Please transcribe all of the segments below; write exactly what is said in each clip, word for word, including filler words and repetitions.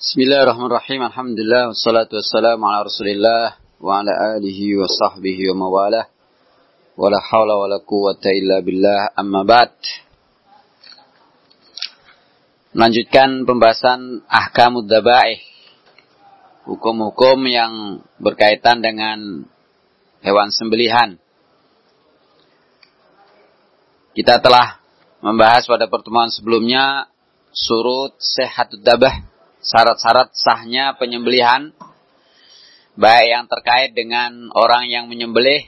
Bismillahirrahmanirrahim. Alhamdulillah wassalatu wassalamu ala Rasulillah wa ala alihi wa sahbihi wa mawalah. Wala haula wala quwwata illa billah. Amma ba'd. Melanjutkan pembahasan ahkamud dzabaih. Hukum-hukum yang berkaitan dengan hewan sembelihan. Kita telah membahas pada pertemuan sebelumnya surut sihhatud dzabah, syarat-syarat sahnya penyembelihan, baik yang terkait dengan orang yang menyembelih,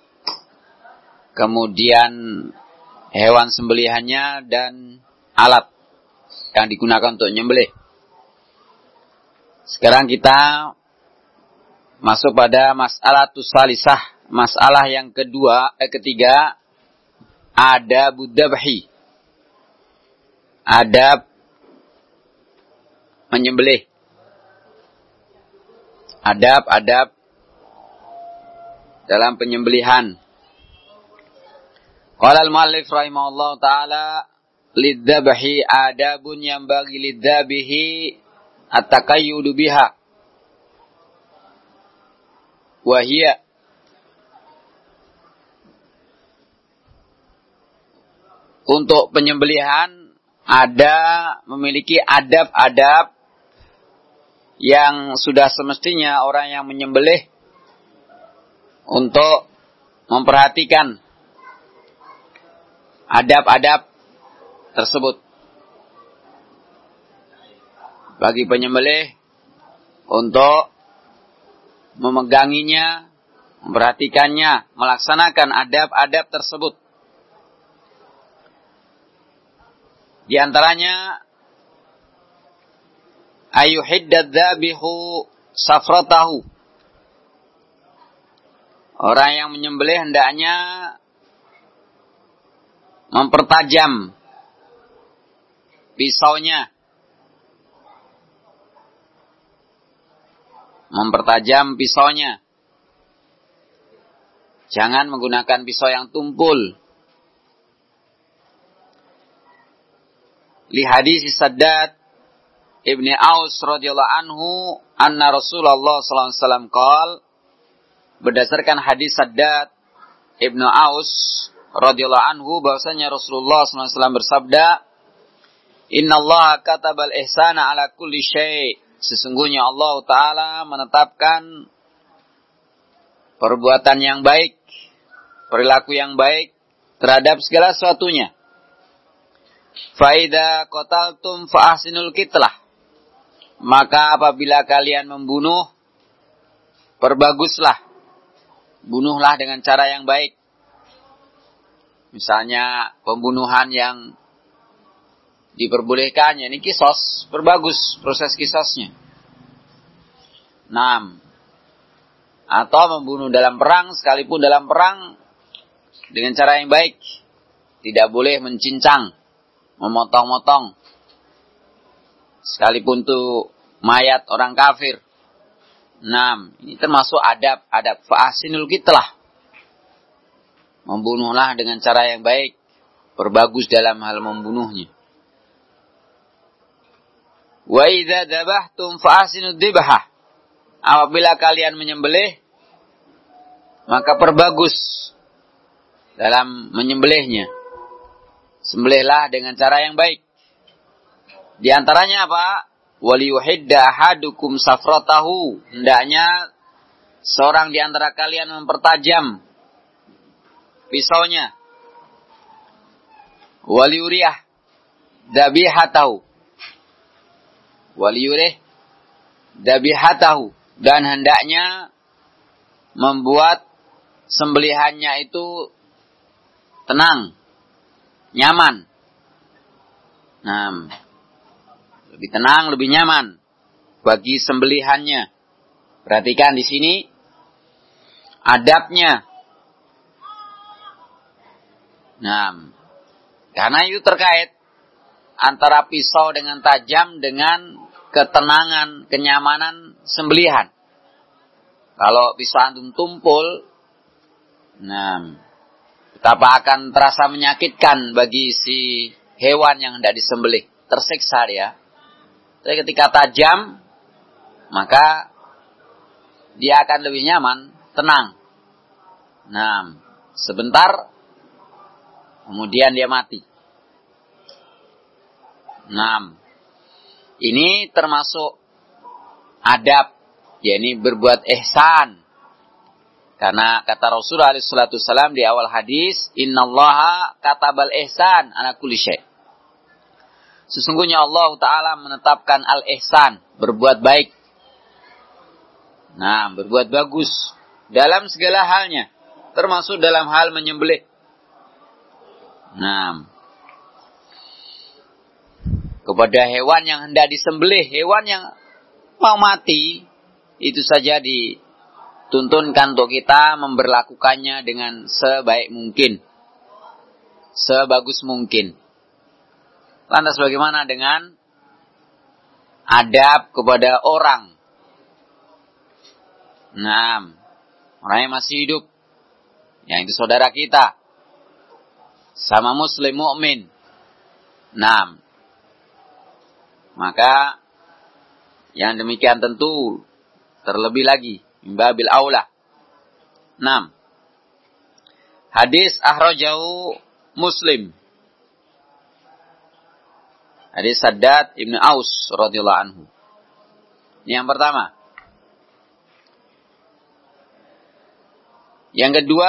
kemudian hewan sembelihannya dan alat yang digunakan untuk menyembelih. Sekarang kita masuk pada mas'alatus salisah, masalah yang kedua, eh, ketiga, adabud dzabhi. Adab menyembelih. Adab-adab dalam penyembelihan. Qala al-muallif rahimahullah ta'ala, lidzabhi adabun yang bagi lidzabihi at-taqayyudu biha. Wahia untuk penyembelihan ada memiliki adab-adab yang sudah semestinya orang yang menyembelih untuk memperhatikan adab-adab tersebut. Bagi penyembelih untuk memeganginya, memperhatikannya, melaksanakan adab-adab tersebut. Di antaranya ayuhiddad dzabihu safratahu. Orang yang menyembelih hendaknya mempertajam pisaunya. Mempertajam pisaunya. Jangan menggunakan pisau yang tumpul. Li hadis Saddad Ibni Aus radhiyallahu anhu anna Rasulullah sallallahu alaihi wasallam qaal, berdasarkan hadis Saddad Ibnu Aus radhiyallahu anhu bahwasanya Rasulullah sallallahu alaihi wasallam bersabda, innallaha katabal ihsana ala kulli syai'. Sesungguhnya Allah taala menetapkan perbuatan yang baik, perilaku yang baik terhadap segala sesuatunya. Faida qataltum fa ahsinul qitlah. Maka apabila kalian membunuh, perbaguslah. Bunuhlah dengan cara yang baik. Misalnya pembunuhan yang diperbolehkan, yakni kisos, perbagus proses kisosnya. Enam. Atau membunuh dalam perang, sekalipun dalam perang dengan cara yang baik. Tidak boleh mencincang, memotong-motong, sekalipun itu mayat orang kafir. Enam, ini termasuk adab-adab fa'asinul qitlah. Membunuhlah dengan cara yang baik, perbagus dalam hal membunuhnya. Wa idza dzabhtum fa'asinud dzibhah. Apabila kalian menyembelih, maka perbagus dalam menyembelihnya. Sembelihlah dengan cara yang baik. Di antaranya apa? Waliyuhidda ahadukum safratahu. Hendaknya seorang di antara kalian mempertajam pisaunya. Waliyuriyah dabihatahu. Waliyurih dabihatahu. Dan hendaknya membuat sembelihannya itu tenang, nyaman. Nah, lebih tenang, lebih nyaman bagi sembelihannya. Perhatikan di sini adabnya. Nah, karena itu terkait antara pisau dengan tajam dengan ketenangan, kenyamanan sembelihan. Kalau pisau antum tumpul, nah, betapa akan terasa menyakitkan bagi si hewan yang hendak disembelih. Tersiksa dia. Tapi ketika tajam, maka dia akan lebih nyaman, tenang. Nah, sebentar kemudian dia mati. Nah, ini termasuk adab, yakni berbuat ihsan. Karena kata Rasulullah shallallahu alaihi wasallam di awal hadis, innallaha katabal ihsan ala kulli syai'. Sesungguhnya Allah Ta'ala menetapkan al-ihsan, berbuat baik. Nah, berbuat bagus dalam segala halnya, termasuk dalam hal menyembelih. Nah, kepada hewan yang hendak disembelih, hewan yang mau mati, itu saja dituntunkan untuk kita memberlakukannya dengan sebaik mungkin, sebagus mungkin. Lantas bagaimana dengan adab kepada orang? Nah, orang yang masih hidup, yang itu saudara kita, sama muslim mukmin. Nah, maka yang demikian tentu terlebih lagi imbabil aula. Nah, hadis akhrajahu Muslim. Hadis Saddad Ibn Aus radhiyallahu anhu. Ini yang pertama. Yang kedua,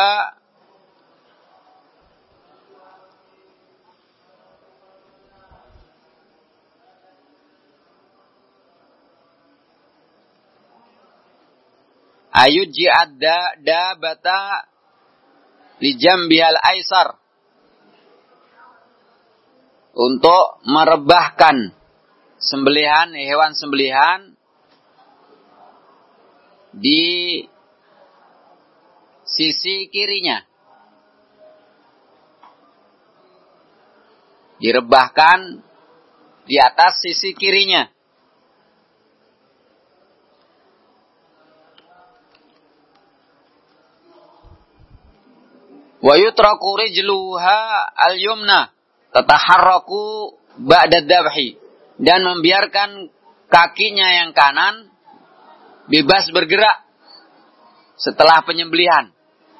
ayuji adda dabata li jambihal aisar, untuk merebahkan sembelihan, hewan sembelihan di sisi kirinya. Direbahkan di atas sisi kirinya. Wa yutraku rijluha al-yumna tataharraku ba'da dzabhi, dan membiarkan kakinya yang kanan bebas bergerak setelah penyembelihan.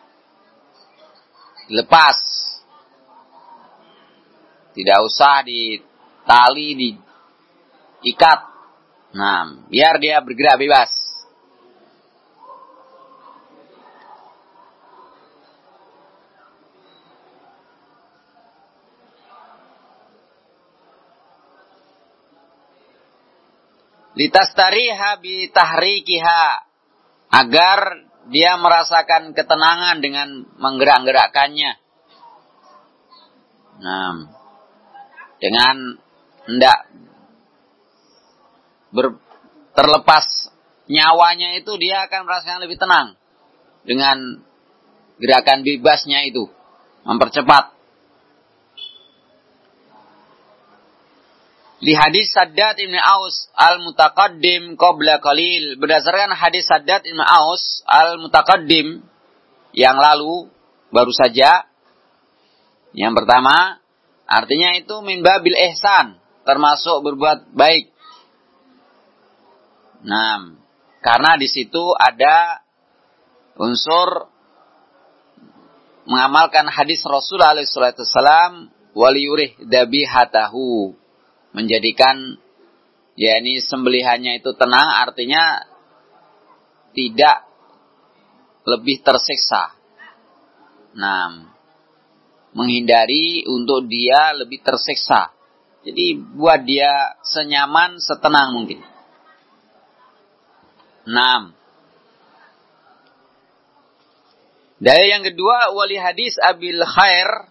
Lepas. Tidak usah ditali, diikat. Nah, biar dia bergerak bebas. Litastariha bi tahrikiha, agar dia merasakan ketenangan dengan menggerak-gerakkannya. Nah, dengan hendak ber, terlepas nyawanya itu, dia akan merasakan lebih tenang dengan gerakan bebasnya itu, mempercepat. Di hadis Saddad Ibn Aus al-Mutaqaddim qabla qalil, berdasarkan hadis Saddad Ibn Aus al-Mutaqaddim yang lalu baru saja, yang pertama artinya itu min babil ihsan, termasuk berbuat baik. Nah, karena di situ ada unsur mengamalkan hadis Rasulullah shallallahu alaihi wasallam waliyurih dabihatahu, menjadikan yakni sembelihannya itu tenang, artinya tidak lebih tersiksa. Nah, menghindari untuk dia lebih tersiksa. Jadi buat dia senyaman, setenang mungkin. Nah, dari yang kedua, wali hadis Abil Khair.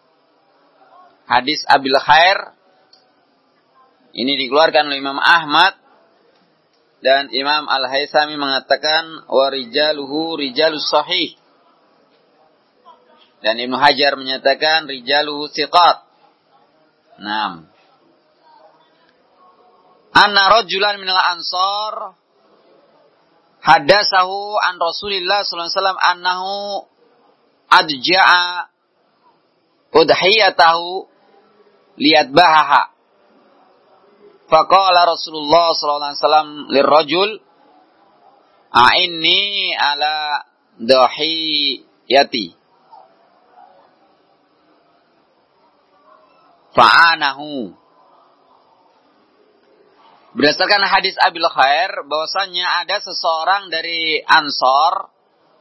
Hadis Abil Khair ini dikeluarkan oleh Imam Ahmad, dan Imam Al-Haythami mengatakan wa rijaluhu rijalus sahih, dan Ibnu Hajar menyatakan rijaluhu thiqat. Naam. Anna rajulan minal ansar hadasahu an Rasulillah sallallahu alaihi wasallam annahu adja'a udhiyatahu liyadbahaha. Faqala Rasulullah sallallahu alaihi wasallam lirrajul A'inni ala dhahiyati. Fa'anahu. Berdasarkan hadis Abil Khair, bahwasanya ada seseorang dari Ansor,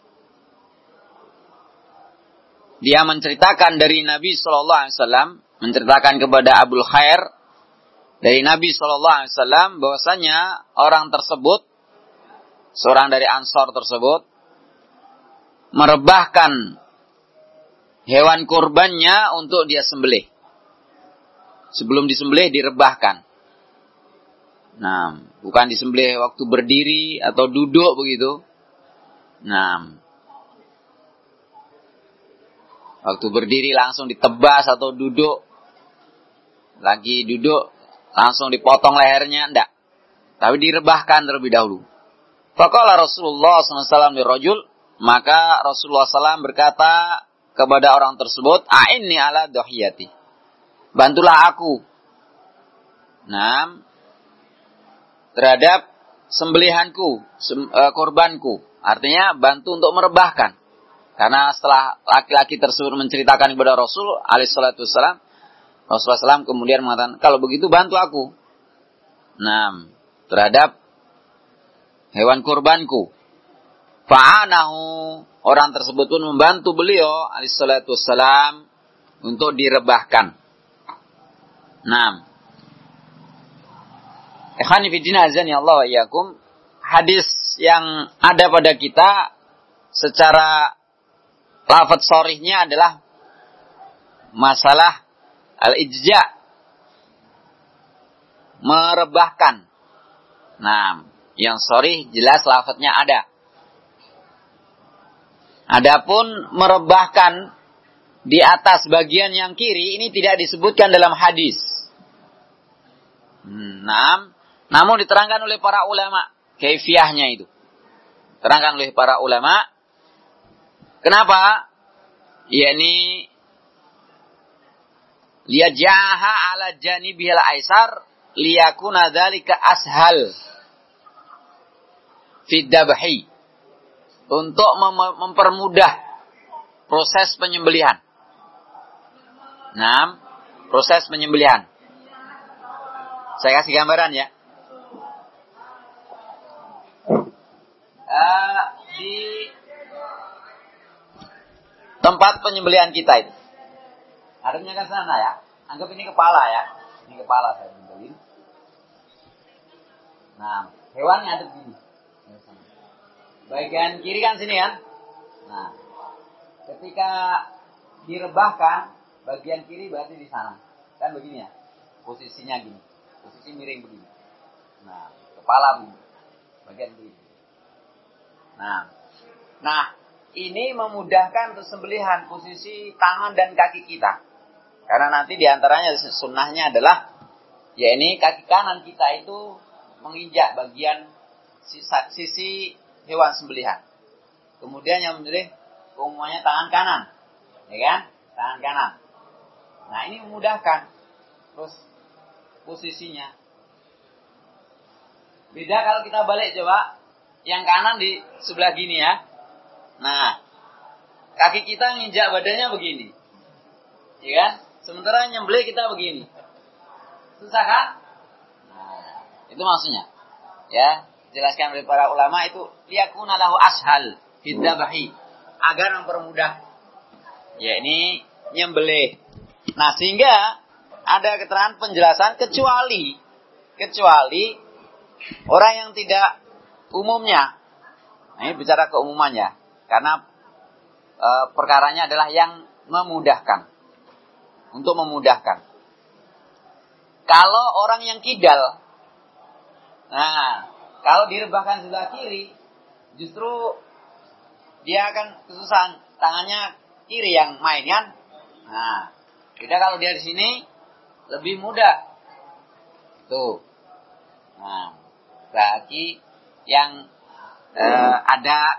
dia menceritakan dari Nabi Shallallahu Alaihi Wasallam, menceritakan kepada Abul Khair dari Nabi Shallallahu Alaihi Wasallam, bahwasanya orang tersebut, seorang dari Ansor tersebut, merebahkan hewan kurbannya untuk dia sembelih. Sebelum disembelih direbahkan. Nah, bukan disembelih waktu berdiri atau duduk begitu. Nah, waktu berdiri langsung ditebas atau duduk. Lagi duduk langsung dipotong lehernya, enggak. Tapi direbahkan terlebih dahulu. Faqala Rasulullah sallallahu alaihi wasallam lirajul, maka Rasulullah sallallahu alaihi wasallam berkata kepada orang tersebut, "A'inni ala dhahiyati." Bantulah aku. Nah, terhadap sembelihanku, sem, uh, korbanku. Artinya bantu untuk merebahkan. Karena setelah laki-laki tersebut menceritakan kepada Rasul alaihi salatu wassalam, Rasulullah shallallahu alaihi wasallam kemudian mengatakan, kalau begitu bantu aku. Nah, terhadap hewan kurbanku. Fa'anahu. Orang tersebut pun membantu beliau alaihi salatu wassalam untuk direbahkan. Nah, ikhwani fiddin azani Allah wa iyyakum, hadis yang ada pada kita secara lafaz sharihnya adalah masalah al-ijza', merebahkan. Nah, yang sharih jelas lafaznya ada. Adapun merebahkan di atas bagian yang kiri ini tidak disebutkan dalam hadis. Nah, namun diterangkan oleh para ulama kaifiyahnya itu. Terangkan oleh para ulama. Kenapa? Yakni liyajaha ala janibihil aisar liyakuna dzalika ashal fi dzabhi. Untuk mem- mempermudah proses penyembelihan. Nah, proses penyembelihan. Saya kasih gambaran ya. Uh, di tempat penyembelihan kita itu. Adanya ke sana ya. Anggap ini kepala ya. Ini kepala saya nyembelih. Nah, hewannya ada begini. Bagian kiri kan sini kan. Nah, ketika direbahkan, bagian kiri berarti di sana. Kan begini ya. Posisinya gini. Posisi miring begini. Nah, kepala begini. Bagian begini. Nah, nah ini memudahkan untuk sembelihan posisi tangan dan kaki kita. Karena nanti diantaranya sunnahnya adalah, ya ini kaki kanan kita itu menginjak bagian sisa, sisi hewan sembelihan. Kemudian yang menjadi umumnya tangan kanan, ya kan? Tangan kanan. Nah ini memudahkan. Terus posisinya. Beda kalau kita balik coba, yang kanan di sebelah gini ya. Nah, kaki kita nginjak badannya begini, ya kan? Sementara nyembelih kita begini, susah kan? Nah, itu maksudnya. Ya, jelaskan oleh para ulama itu liyakuna lahu ashal fidzabhi, agar mempermudah. Ya ini nyembelih. Nah, sehingga ada keterangan penjelasan kecuali kecuali orang yang tidak umumnya. Nah, ini bicara keumumannya. Karena e, perkaranya adalah yang memudahkan. Untuk memudahkan. Kalau orang yang kidal, nah, kalau direbahkan sebelah kiri, justru dia akan kesusahan. Tangannya kiri yang main kan. Nah, beda kalau dia di sini lebih mudah. Tuh. Nah, bagi yang uh, ada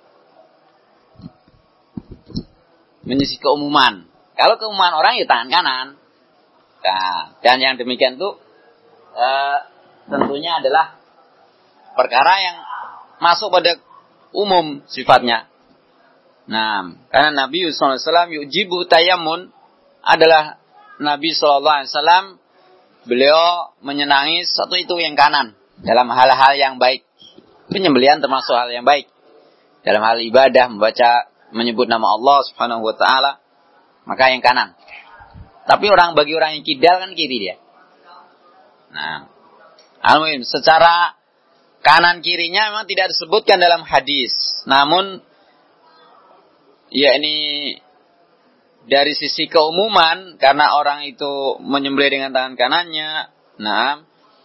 menyisi keumuman. Kalau keumuman orang ya tangan kanan. Nah, dan yang demikian itu uh, tentunya adalah perkara yang masuk pada umum sifatnya. Nah, karena Nabi sallallahu alaihi wasallam yujibu tayammun adalah Nabi sallallahu alaihi wasallam, beliau menyenangi satu itu yang kanan dalam hal-hal yang baik. Penyembelihan termasuk hal yang baik. Dalam hal ibadah, membaca, menyebut nama Allah Subhanahu wa taala, maka yang kanan. Tapi orang bagi orang yang kidal kan kiri dia. Nah, almuhim secara kanan kirinya memang tidak disebutkan dalam hadis. Namun ya ini dari sisi keumuman, karena orang itu menyembelih dengan tangan kanannya, nah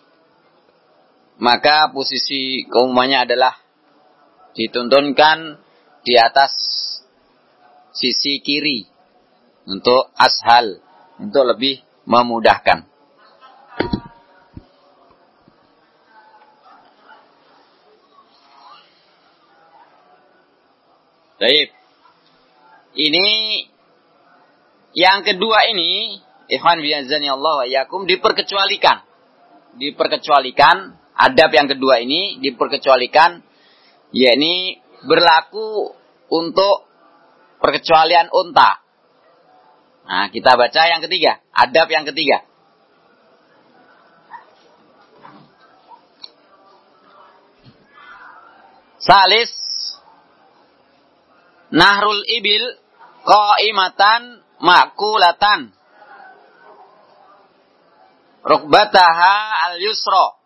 maka posisi keumumannya adalah dituntunkan di atas sisi kiri untuk ashal, untuk lebih memudahkan. Baik. Ini yang kedua ini, ikhwan bi'azzani Allah wa iyyakum, diperkecualikan. Diperkecualikan, adab yang kedua ini diperkecualikan, yakni berlaku untuk perkecualian unta. Nah, kita baca yang ketiga, adab yang ketiga. Salis, nahrul ibil qaimatan ma'kulatan rukbataha al-yusra.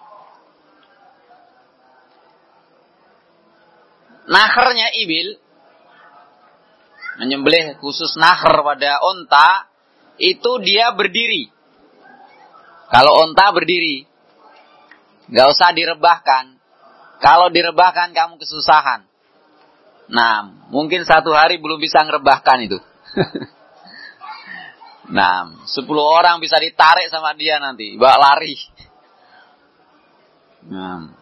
Nahrnya ibil, menyembelih khusus nahr pada unta, itu dia berdiri. Kalau unta berdiri, gak usah direbahkan. Kalau direbahkan kamu kesusahan. Nah, mungkin satu hari belum bisa ngerebahkan itu. Nah, sepuluh orang bisa ditarik sama dia nanti, bawa lari. Nah,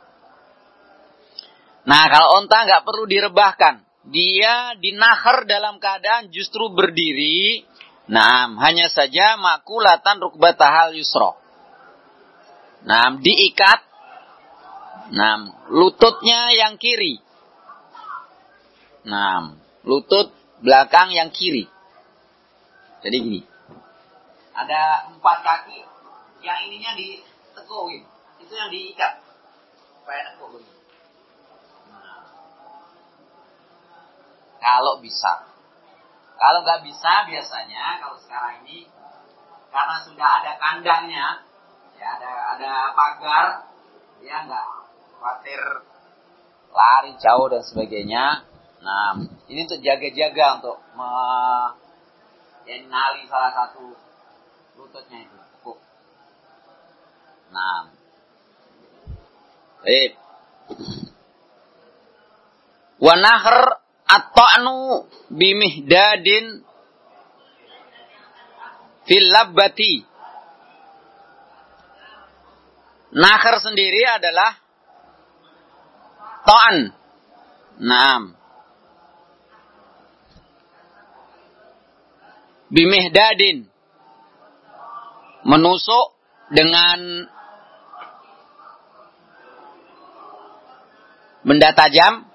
nah kalau unta nggak perlu direbahkan, dia dinahar dalam keadaan justru berdiri. Nah, hanya saja makulatan rukbatahal yusra. Nah, diikat. Nah, lututnya yang kiri. Nah, lutut belakang yang kiri. Jadi gini. Ada empat kaki, yang ininya ditekuin. Itu yang diikat. Supaya tekuk begini. Nah. Kalau bisa. Kalau nggak bisa, biasanya kalau sekarang ini, karena sudah ada kandangnya, ya ada ada pagar, dia nggak khawatir lari jauh dan sebagainya. Nah, ini untuk jaga-jaga, untuk mengenali salah satu lututnya itu. Nah, baik. Wa nahr at-ta'nu bimihdadin fil labbati. Nahr sendiri adalah ta'an. Naam. Bimihdadin, menusuk dengan benda tajam.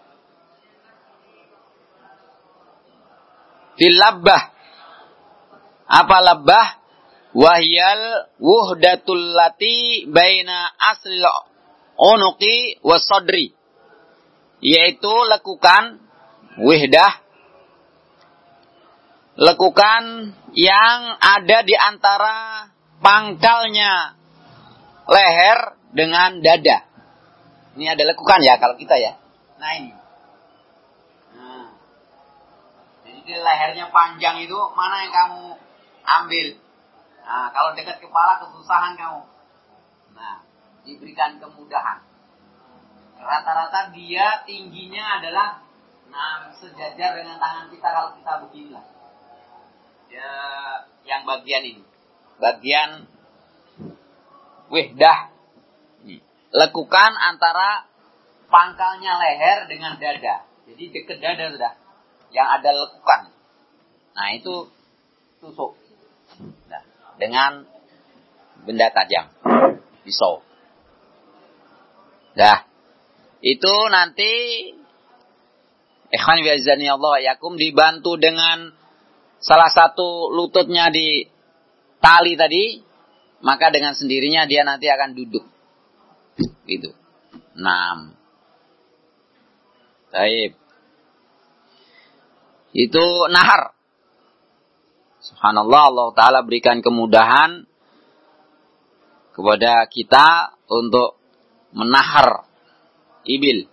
Fil labbah. Apa labbah? Wahyal wuhdatul lati baina aslil unuqi was sadri. Yaitu lekukan wihdah, lekukan yang ada di antara pangkalnya leher dengan dada. Ini ada lekukan ya kalau kita ya. Nah ini. Nah. Jadi lehernya panjang itu mana yang kamu ambil? Nah, kalau dekat kepala kesusahan kamu. Nah, diberikan kemudahan. Rata-rata dia tingginya adalah nah, sejajar dengan tangan kita kalau kita beginilah. Ya, yang bagian ini, bagian wihdah, lekukan antara pangkalnya leher dengan dada. Jadi dekat dada sudah, yang ada lekukan. Nah itu tusuk, nah, dengan benda tajam, pisau. Dah, itu nanti ikhwan bi'azani Allah yakum dibantu dengan salah satu lututnya di tali tadi, maka dengan sendirinya dia nanti akan duduk. Gitu. Nah. Baik. Itu nahar. Subhanallah, Allah Ta'ala berikan kemudahan kepada kita untuk menahar ibil.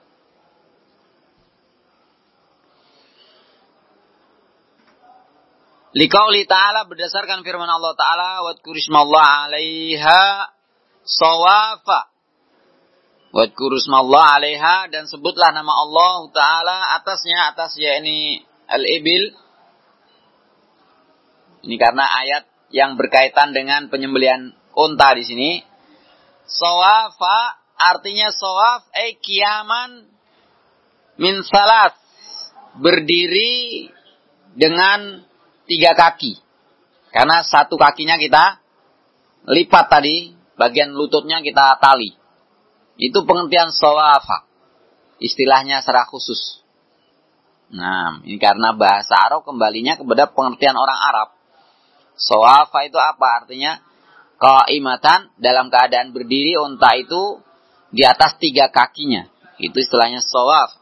Liqauli ta'ala, berdasarkan firman Allah Ta'ala, wadhkur ismallaha 'alaiha sawafa. Wadhkur ismallaha 'alaiha, dan sebutlah nama Allah Ta'ala atasnya, atas yakni al-ibil. Ini karena ayat yang berkaitan dengan penyembelihan unta di sini. Sawafa artinya sawaf ay qiyaman min salas, berdiri dengan tiga kaki. Karena satu kakinya kita lipat tadi, bagian lututnya kita tali. Itu pengertian sawafa. Istilahnya secara khusus. Nah, ini karena bahasa Arab kembalinya kepada pengertian orang Arab. Sawafa itu apa? Artinya qaimatan, dalam keadaan berdiri unta itu di atas tiga kakinya. Itu istilahnya sawaf.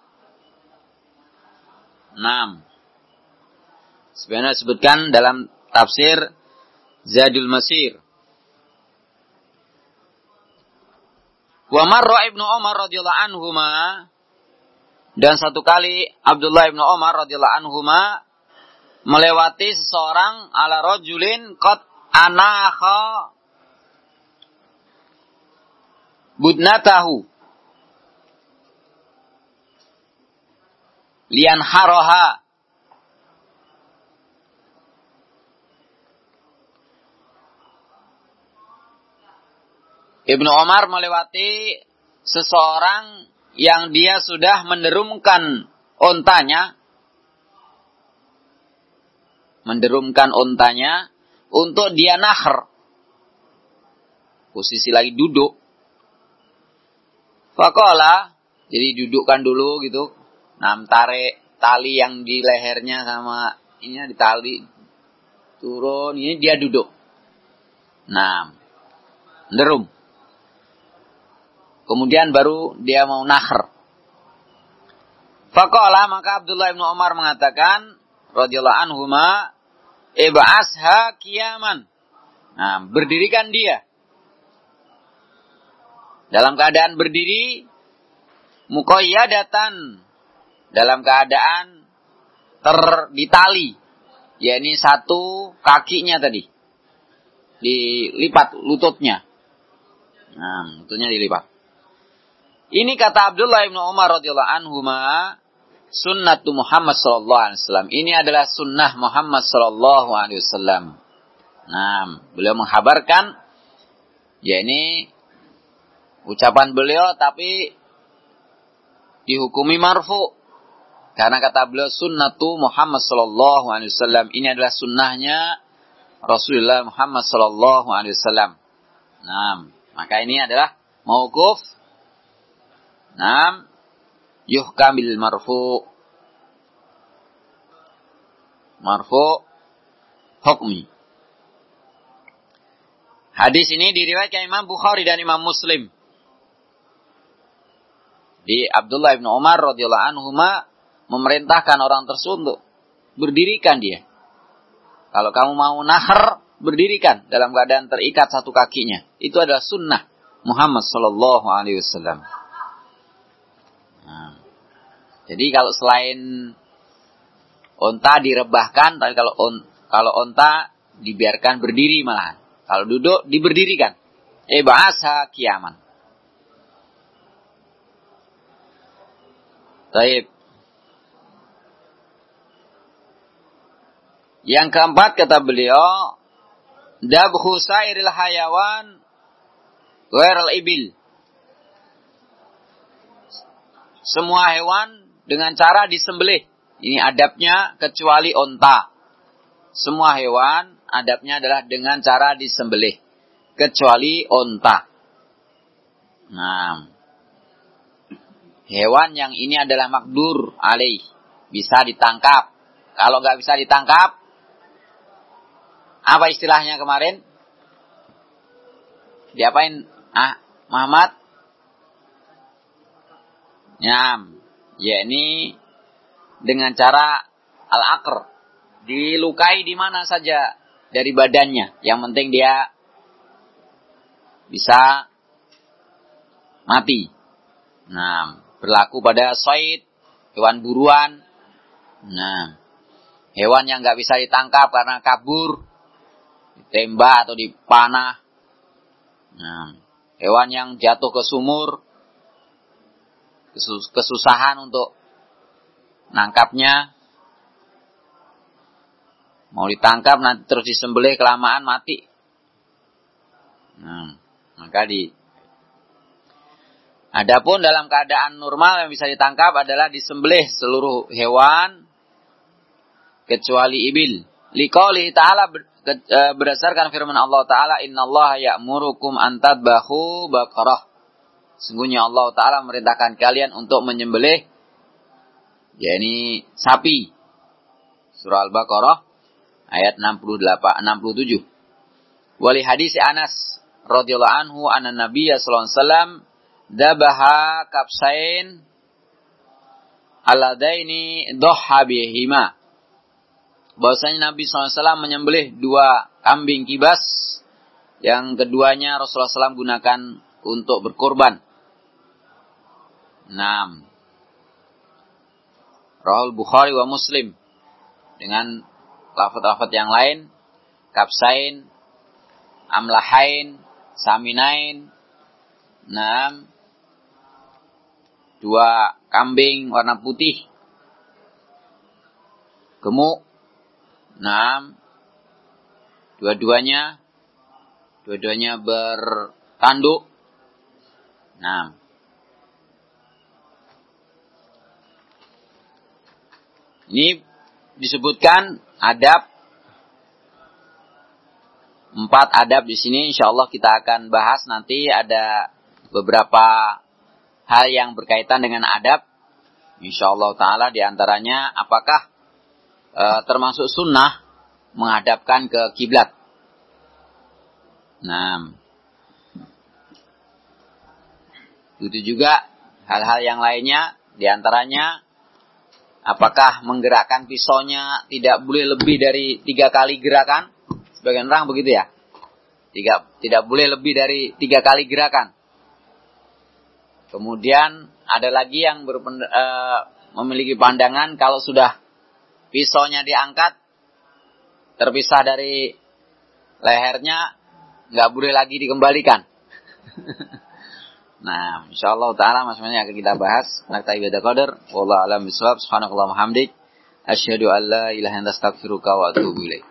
Nah, sebenarnya disebutkan dalam tafsir Zadul Masir. Wa marra Ibnu Umar radhiyallahu anhuma, dan satu kali Abdullah Ibnu Umar radhiyallahu anhuma melewati seseorang ala rajulin qad anakha budnatahu lian haroha. Ibnu Umar melewati seseorang yang dia sudah menderumkan ontanya, menderumkan ontanya untuk dia nahr, posisi lagi duduk. Faqala, jadi dudukkan dulu gitu. Nah, tarik tali yang di lehernya sama ini ditali turun, ini dia duduk. Nah, derum. Kemudian baru dia mau nahr. Faqala, maka Abdullah bin Umar mengatakan radhiyallahu anhuma, ib'asha qiyaman. Nah, berdirikan dia. Dalam keadaan berdiri, muqayyadatan, dalam keadaan terditali, yakni satu kakinya tadi dilipat lututnya. Nah, lututnya dilipat. Ini kata Abdullah bin Umar radhiyallahu anhuma, sunnatu Muhammad sallallahu alaihi wasallam. Ini adalah sunnah Muhammad sallallahu alaihi wasallam. Nah, beliau menghabarkan, ya ini ucapan beliau tapi dihukumi marfu. Karena kata beliau sunnatu Muhammad sallallahu alaihi wasallam. Ini adalah sunnahnya Rasulullah Muhammad sallallahu alaihi wasallam. Nah, maka ini adalah mauquf. Nah, yuhkam bil marfu. Marfu hukmi. Hadis ini diriwayatkan Imam Bukhari dan Imam Muslim. Di Abdullah bin Umar radhiyallahu anhuma memerintahkan orang tersebut untuk berdirikan dia. Kalau kamu mau nahr, berdirikan dalam keadaan terikat satu kakinya. Itu adalah sunnah Muhammad sallallahu alaihi wasallam. Nah, jadi kalau selain onta direbahkan, tapi kalau on, kalau onta dibiarkan berdiri malah. Kalau duduk diberdirikan. Eh bahasa qiyaman. Baik. Yang keempat kata beliau, dabhu sairil hayawan ghairil ibil. Semua hewan dengan cara disembelih. Ini adabnya kecuali onta. Semua hewan adabnya adalah dengan cara disembelih. Kecuali onta. Nah, hewan yang ini adalah makdur alaih, bisa ditangkap. Kalau nggak bisa ditangkap, apa istilahnya kemarin? Diapain? Ah, Muhammad? Nyam. Ya, ini dengan cara al-aqr. Dilukai di mana saja dari badannya. Yang penting dia bisa mati. Nah, berlaku pada soid, hewan buruan. Nah, hewan yang nggak bisa ditangkap karena kabur, ditembak atau dipanah. Nah, hewan yang jatuh ke sumur, kesus- kesusahan untuk nangkapnya, mau ditangkap nanti terus disembelih kelamaan mati. Nah, maka di Adapun dalam keadaan normal yang bisa ditangkap adalah disembelih seluruh hewan kecuali ibil. Liqaulihi ta'ala, berdasarkan firman Allah Ta'ala, innallaha ya'murukum an tadbahu baqarah. Sungguhnya Allah Ta'ala merintahkan kalian untuk menyembelih, yakni sapi. Surah Al-Baqarah ayat enam puluh delapan enam puluh tujuh. Wali hadis Anas radhiyallahu anhu anna Nabiyya sallallahu alaihi wasallam dabaha kapsain aladaini doha bihima. Bahwasanya Nabi sallallahu alaihi wasallam menyembelih dua kambing kibas, yang keduanya Rasulullah sallallahu alaihi wasallam gunakan untuk berkorban. enam. Rawahul Bukhari wa Muslim dengan lafaz-lafaz yang lain, kapsain, amlahain, saminain. enam. Dua kambing warna putih, gemuk. enam. Dua-duanya dua-duanya bertanduk. enam. Ini disebutkan adab, empat adab di sini. Insyaallah kita akan bahas nanti, ada beberapa hal yang berkaitan dengan adab. Insyaallah taala di antaranya apakah e, termasuk sunnah menghadapkan ke kiblat. Nah, itu juga hal-hal yang lainnya, di antaranya apakah menggerakkan pisaunya tidak boleh lebih dari tiga kali gerakan? Sebagian orang begitu ya. Tiga, tidak boleh lebih dari tiga kali gerakan. Kemudian ada lagi yang berpend, e, memiliki pandangan kalau sudah pisaunya diangkat, terpisah dari lehernya, nggak boleh lagi dikembalikan. Nah, insyaallah taala masanya akan kita bahas. Nakta ibadah qadar. Wallahu a'lam bishawab. Subhanakallahumma hamdik. Asyhadu an la ilaha illa anta astaghfiruka wa atubu ilaik.